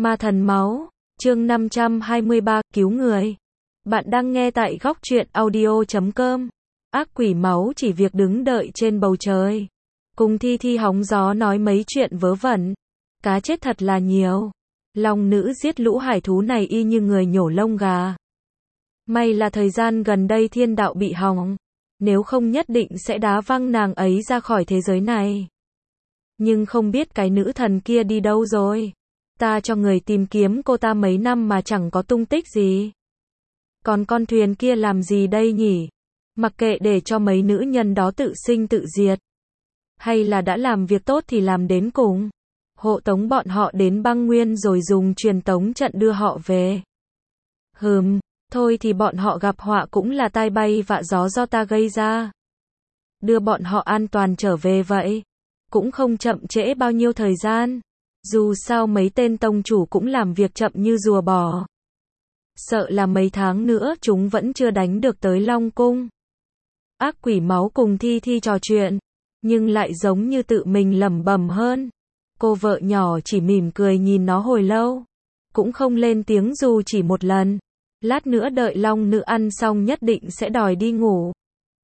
Ma thần máu, chương 523, cứu người. Bạn đang nghe tại góc truyện audio.com. Ác quỷ máu chỉ việc đứng đợi trên bầu trời. Cùng Thi Thi hóng gió nói mấy chuyện vớ vẩn. Cá chết thật là nhiều. Long nữ giết lũ hải thú này y như người nhổ lông gà. May là thời gian gần đây thiên đạo bị hỏng. Nếu không nhất định sẽ đá văng nàng ấy ra khỏi thế giới này. Nhưng không biết cái nữ thần kia đi đâu rồi. Ta cho người tìm kiếm cô ta mấy năm mà chẳng có tung tích gì. Còn con thuyền kia làm gì đây nhỉ? Mặc kệ để cho mấy nữ nhân đó tự sinh tự diệt. Hay là đã làm việc tốt thì làm đến cùng. Hộ tống bọn họ đến băng nguyên rồi dùng truyền tống trận đưa họ về. Thôi thì bọn họ gặp họa cũng là tai bay vạ gió do ta gây ra. Đưa bọn họ an toàn trở về vậy. Cũng không chậm trễ bao nhiêu thời gian. Dù sao mấy tên tông chủ cũng làm việc chậm như rùa bò. Sợ là mấy tháng nữa chúng vẫn chưa đánh được tới Long Cung. Ác quỷ máu cùng Thi Thi trò chuyện, nhưng lại giống như tự mình lẩm bẩm hơn. Cô vợ nhỏ chỉ mỉm cười nhìn nó hồi lâu. Cũng không lên tiếng dù chỉ một lần. Lát nữa đợi Long nữ ăn xong nhất định sẽ đòi đi ngủ.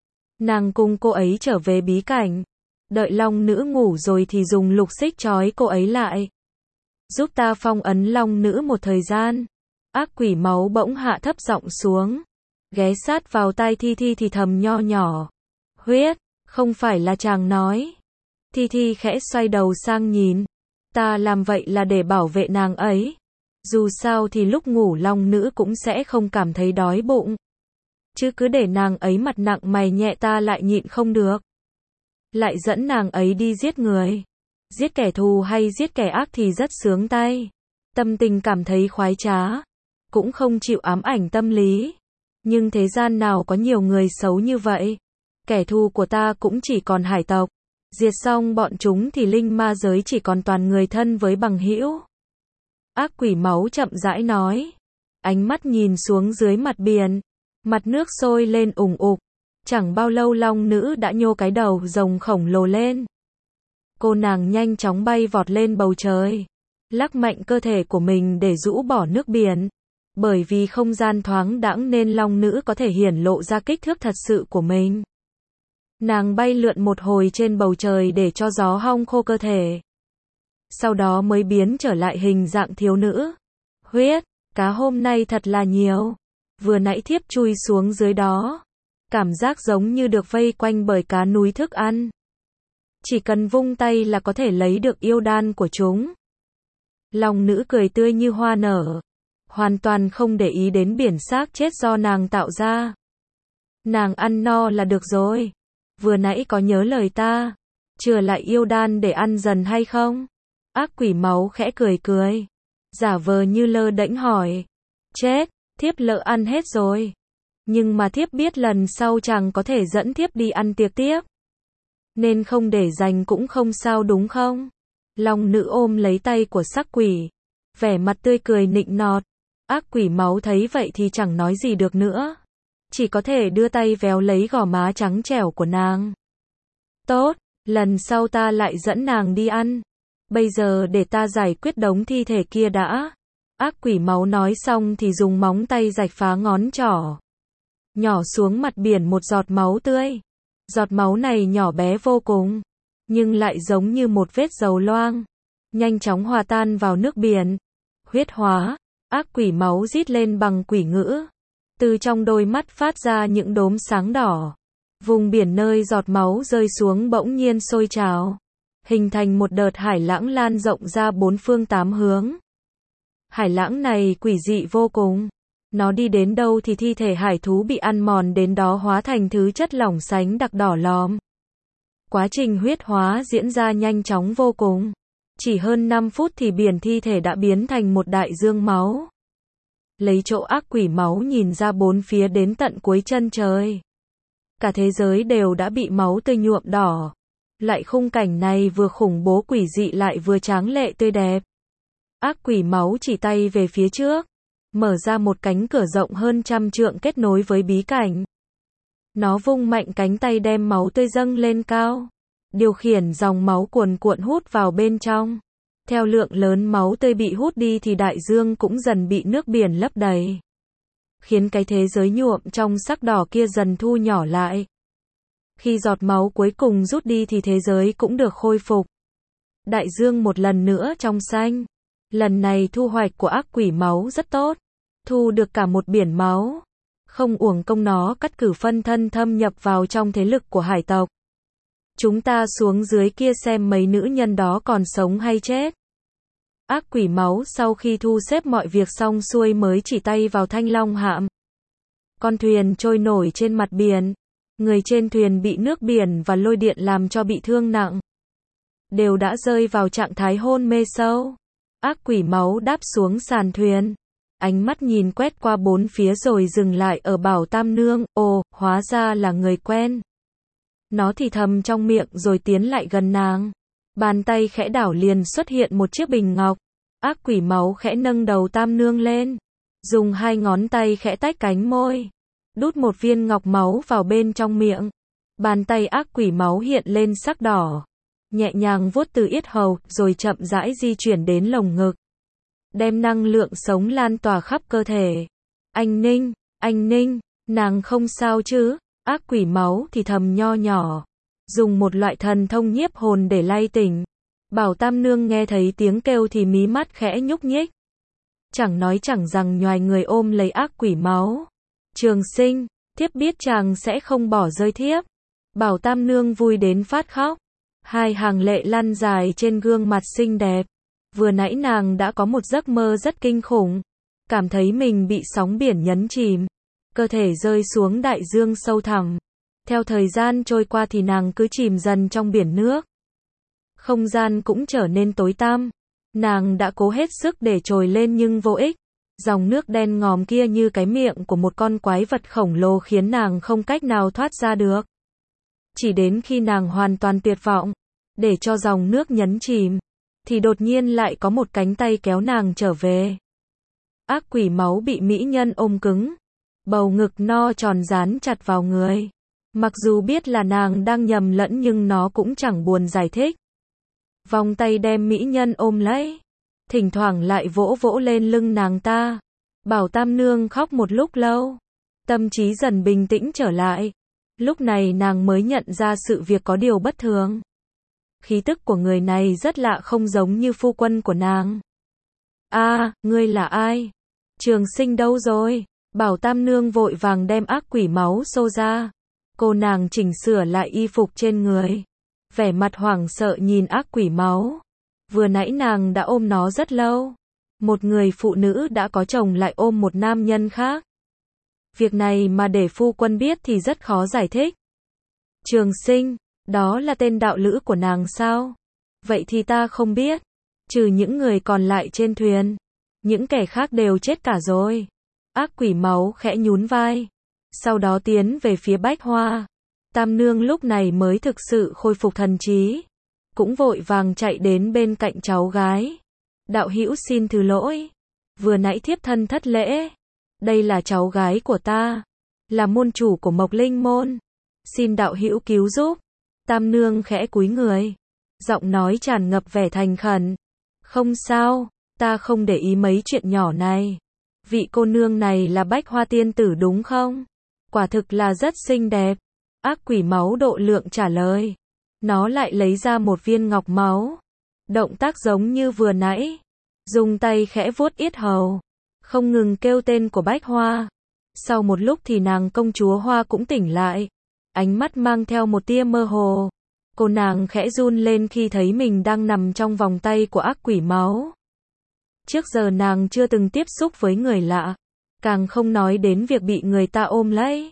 Nàng cùng cô ấy trở về bí cảnh. Đợi Long nữ ngủ rồi thì dùng lục xích trói cô ấy lại. Giúp ta phong ấn Long nữ một thời gian. Ác quỷ máu bỗng hạ thấp giọng xuống. Ghé sát vào tai Thi Thi thì thầm nho nhỏ. Huyết, không phải là chàng nói. Thi Thi khẽ xoay đầu sang nhìn. Ta làm vậy là để bảo vệ nàng ấy. Dù sao thì lúc ngủ Long nữ cũng sẽ không cảm thấy đói bụng. Chứ cứ để nàng ấy mặt nặng mày nhẹ ta lại nhịn không được. Lại dẫn nàng ấy đi giết người. Giết kẻ thù hay giết kẻ ác thì rất sướng tay. Tâm tình cảm thấy khoái trá. Cũng không chịu ám ảnh tâm lý. Nhưng thế gian nào có nhiều người xấu như vậy. Kẻ thù của ta cũng chỉ còn hải tộc. Diệt xong bọn chúng thì linh ma giới chỉ còn toàn người thân với bằng hữu. Ác quỷ máu chậm rãi nói. Ánh mắt nhìn xuống dưới mặt biển. Mặt nước sôi lên ủng ục. Chẳng bao lâu Long nữ đã nhô cái đầu rồng khổng lồ lên. Cô nàng nhanh chóng bay vọt lên bầu trời. Lắc mạnh cơ thể của mình để rũ bỏ nước biển. Bởi vì không gian thoáng đãng nên Long nữ có thể hiển lộ ra kích thước thật sự của mình. Nàng bay lượn một hồi trên bầu trời để cho gió hong khô cơ thể. Sau đó mới biến trở lại hình dạng thiếu nữ. Huyết, cá hôm nay thật là nhiều. Vừa nãy thiếp chui xuống dưới đó. Cảm giác giống như được vây quanh bởi cá núi thức ăn. Chỉ cần vung tay là có thể lấy được yêu đan của chúng. Long nữ cười tươi như hoa nở. Hoàn toàn không để ý đến biển xác chết do nàng tạo ra. Nàng ăn no là được rồi. Vừa nãy có nhớ lời ta. Chừa lại yêu đan để ăn dần hay không? Ác quỷ máu khẽ cười cười. Giả vờ như lơ đễnh hỏi. Chết, thiếp lỡ ăn hết rồi. Nhưng mà thiếp biết lần sau chàng có thể dẫn thiếp đi ăn tiệc tiếp. Nên không để dành cũng không sao đúng không? Long nữ ôm lấy tay của sắc quỷ. Vẻ mặt tươi cười nịnh nọt. Ác quỷ máu thấy vậy thì chẳng nói gì được nữa. Chỉ có thể đưa tay véo lấy gò má trắng trẻo của nàng. Tốt, lần sau ta lại dẫn nàng đi ăn. Bây giờ để ta giải quyết đống thi thể kia đã. Ác quỷ máu nói xong thì dùng móng tay rạch phá ngón trỏ. Nhỏ xuống mặt biển một giọt máu tươi. Giọt máu này nhỏ bé vô cùng. Nhưng lại giống như một vết dầu loang. Nhanh chóng hòa tan vào nước biển. Huyết hóa. Ác quỷ máu rít lên bằng quỷ ngữ. Từ trong đôi mắt phát ra những đốm sáng đỏ. Vùng biển nơi giọt máu rơi xuống bỗng nhiên sôi trào. Hình thành một đợt hải lãng lan rộng ra bốn phương tám hướng. Hải lãng này quỷ dị vô cùng. Nó đi đến đâu thì thi thể hải thú bị ăn mòn đến đó hóa thành thứ chất lỏng sánh đặc đỏ lòm. Quá trình huyết hóa diễn ra nhanh chóng vô cùng. Chỉ hơn 5 phút thì biển thi thể đã biến thành một đại dương máu. Lấy chỗ ác quỷ máu nhìn ra bốn phía đến tận cuối chân trời. Cả thế giới đều đã bị máu tươi nhuộm đỏ. Lại khung cảnh này vừa khủng bố quỷ dị lại vừa tráng lệ tươi đẹp. Ác quỷ máu chỉ tay về phía trước. Mở ra một cánh cửa rộng hơn 100 trượng kết nối với bí cảnh. Nó vung mạnh cánh tay đem máu tươi dâng lên cao. Điều khiển dòng máu cuồn cuộn hút vào bên trong. Theo lượng lớn máu tươi bị hút đi thì đại dương cũng dần bị nước biển lấp đầy, khiến cái thế giới nhuộm trong sắc đỏ kia dần thu nhỏ lại. Khi giọt máu cuối cùng rút đi thì thế giới cũng được khôi phục. Đại dương một lần nữa trong xanh. Lần này thu hoạch của ác quỷ máu rất tốt. Thu được cả một biển máu. Không uổng công nó cắt cử phân thân thâm nhập vào trong thế lực của hải tộc. Chúng ta xuống dưới kia xem mấy nữ nhân đó còn sống hay chết. Ác quỷ máu sau khi thu xếp mọi việc xong xuôi mới chỉ tay vào thanh long hạm. Con thuyền trôi nổi trên mặt biển. Người trên thuyền bị nước biển và lôi điện làm cho bị thương nặng. Đều đã rơi vào trạng thái hôn mê sâu. Ác quỷ máu đáp xuống sàn thuyền. Ánh mắt nhìn quét qua bốn phía rồi dừng lại ở Bảo Tam Nương. Ồ, hóa ra là người quen. Nó thì thầm trong miệng rồi tiến lại gần nàng. Bàn tay khẽ đảo liền xuất hiện một chiếc bình ngọc. Ác quỷ máu khẽ nâng đầu Tam Nương lên. Dùng hai ngón tay khẽ tách cánh môi. Đút một viên ngọc máu vào bên trong miệng. Bàn tay ác quỷ máu hiện lên sắc đỏ. Nhẹ nhàng vuốt từ yết hầu, rồi chậm rãi di chuyển đến lồng ngực. Đem năng lượng sống lan tỏa khắp cơ thể. Anh Ninh, nàng không sao chứ? Ác quỷ máu thì thầm nho nhỏ. Dùng một loại thần thông nhiếp hồn để lay tỉnh. Bảo Tam Nương nghe thấy tiếng kêu thì mí mắt khẽ nhúc nhích. Chẳng nói chẳng rằng nhoài người ôm lấy ác quỷ máu. Trường Sinh, thiếp biết chàng sẽ không bỏ rơi thiếp. Bảo Tam Nương vui đến phát khóc. Hai hàng lệ lăn dài trên gương mặt xinh đẹp. Vừa nãy nàng đã có một giấc mơ rất kinh khủng. Cảm thấy mình bị sóng biển nhấn chìm. Cơ thể rơi xuống đại dương sâu thẳm. Theo thời gian trôi qua thì nàng cứ chìm dần trong biển nước. Không gian cũng trở nên tối tăm. Nàng đã cố hết sức để trồi lên nhưng vô ích. Dòng nước đen ngòm kia như cái miệng của một con quái vật khổng lồ khiến nàng không cách nào thoát ra được. Chỉ đến khi nàng hoàn toàn tuyệt vọng, để cho dòng nước nhấn chìm, thì đột nhiên lại có một cánh tay kéo nàng trở về. Ác quỷ máu bị mỹ nhân ôm cứng, bầu ngực no tròn dán chặt vào người. Mặc dù biết là nàng đang nhầm lẫn nhưng nó cũng chẳng buồn giải thích. Vòng tay đem mỹ nhân ôm lấy, thỉnh thoảng lại vỗ vỗ lên lưng nàng ta. Bảo Tam Nương khóc một lúc lâu, tâm trí dần bình tĩnh trở lại. Lúc này nàng mới nhận ra sự việc có điều bất thường. Khí tức của người này rất lạ, không giống như phu quân của nàng. Ngươi là ai? Trường Sinh đâu rồi? Bảo Tam Nương vội vàng đem ác quỷ máu xô ra. Cô nàng chỉnh sửa lại y phục trên người. Vẻ mặt hoảng sợ nhìn ác quỷ máu. Vừa nãy nàng đã ôm nó rất lâu. Một người phụ nữ đã có chồng lại ôm một nam nhân khác. Việc này mà để phu quân biết thì rất khó giải thích. Trường Sinh, đó là tên đạo lữ của nàng sao? Vậy thì ta không biết. Trừ những người còn lại trên thuyền, những kẻ khác đều chết cả rồi. Ác quỷ máu khẽ nhún vai. Sau đó tiến về phía Bách Hoa. Tam Nương lúc này mới thực sự khôi phục thần trí. Cũng vội vàng chạy đến bên cạnh cháu gái. Đạo hữu xin thứ lỗi. Vừa nãy thiếp thân thất lễ. Đây là cháu gái của ta. Là môn chủ của Mộc Linh Môn. Xin đạo hữu cứu giúp. Tam Nương khẽ cúi người. Giọng nói tràn ngập vẻ thành khẩn. Không sao, ta không để ý mấy chuyện nhỏ này. Vị cô nương này là Bách Hoa tiên tử đúng không? Quả thực là rất xinh đẹp. Ác quỷ máu độ lượng trả lời. Nó lại lấy ra một viên ngọc máu. Động tác giống như vừa nãy. Dùng tay khẽ vuốt yết hầu. Không ngừng kêu tên của Bách Hoa. Sau một lúc thì nàng công chúa Hoa cũng tỉnh lại. Ánh mắt mang theo một tia mơ hồ. Cô nàng khẽ run lên khi thấy mình đang nằm trong vòng tay của ác quỷ máu. Trước giờ nàng chưa từng tiếp xúc với người lạ. Càng không nói đến việc bị người ta ôm lấy.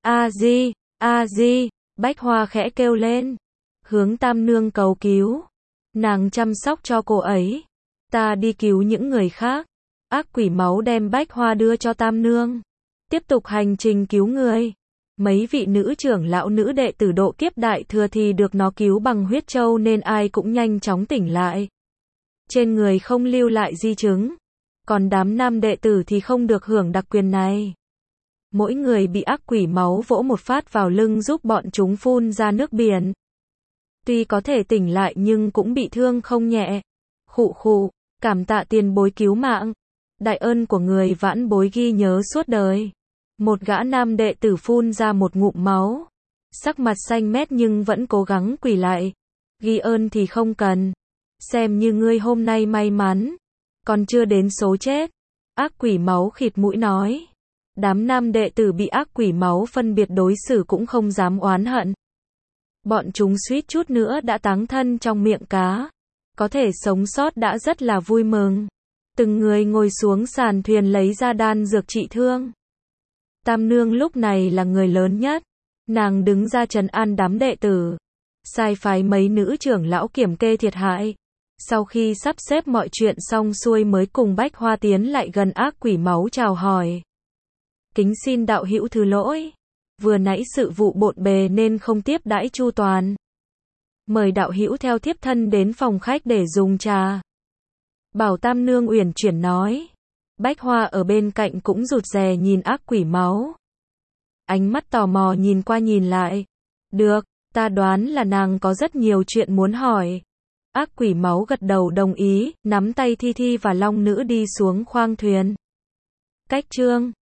A Di, Bách Hoa khẽ kêu lên. Hướng Tam Nương cầu cứu. Nàng chăm sóc cho cô ấy. Ta đi cứu những người khác. Ác quỷ máu đem Bách Hoa đưa cho Tam Nương. Tiếp tục hành trình cứu người. Mấy vị nữ trưởng lão nữ đệ tử độ kiếp đại thừa thì được nó cứu bằng huyết châu nên ai cũng nhanh chóng tỉnh lại. Trên người không lưu lại di chứng. Còn đám nam đệ tử thì không được hưởng đặc quyền này. Mỗi người bị ác quỷ máu vỗ một phát vào lưng giúp bọn chúng phun ra nước biển. Tuy có thể tỉnh lại nhưng cũng bị thương không nhẹ. Khụ khụ, cảm tạ tiền bối cứu mạng. Đại ơn của người vãn bối ghi nhớ suốt đời. Một gã nam đệ tử phun ra một ngụm máu. Sắc mặt xanh mét nhưng vẫn cố gắng quỳ lại. Ghi ơn thì không cần. Xem như ngươi hôm nay may mắn. Còn chưa đến số chết. Ác quỷ máu khịt mũi nói. Đám nam đệ tử bị ác quỷ máu phân biệt đối xử cũng không dám oán hận. Bọn chúng suýt chút nữa đã táng thân trong miệng cá. Có thể sống sót đã rất là vui mừng. Từng người ngồi xuống sàn thuyền lấy ra đan dược trị thương. Tam nương lúc này là người lớn nhất. Nàng đứng ra trấn an đám đệ tử. Sai phái mấy nữ trưởng lão kiểm kê thiệt hại. Sau khi sắp xếp mọi chuyện xong xuôi mới cùng Bách Hoa tiến lại gần ác quỷ máu chào hỏi. Kính xin đạo hữu thứ lỗi. Vừa nãy sự vụ bộn bề nên không tiếp đãi chu toàn. Mời đạo hữu theo thiếp thân đến phòng khách để dùng trà. Bảo Tam nương uyển chuyển nói. Bách Hoa ở bên cạnh cũng rụt rè nhìn ác quỷ máu. Ánh mắt tò mò nhìn qua nhìn lại. Được, ta đoán là nàng có rất nhiều chuyện muốn hỏi. Ác quỷ máu gật đầu đồng ý, nắm tay Thi Thi và Long Nữ đi xuống khoang thuyền. Cách chương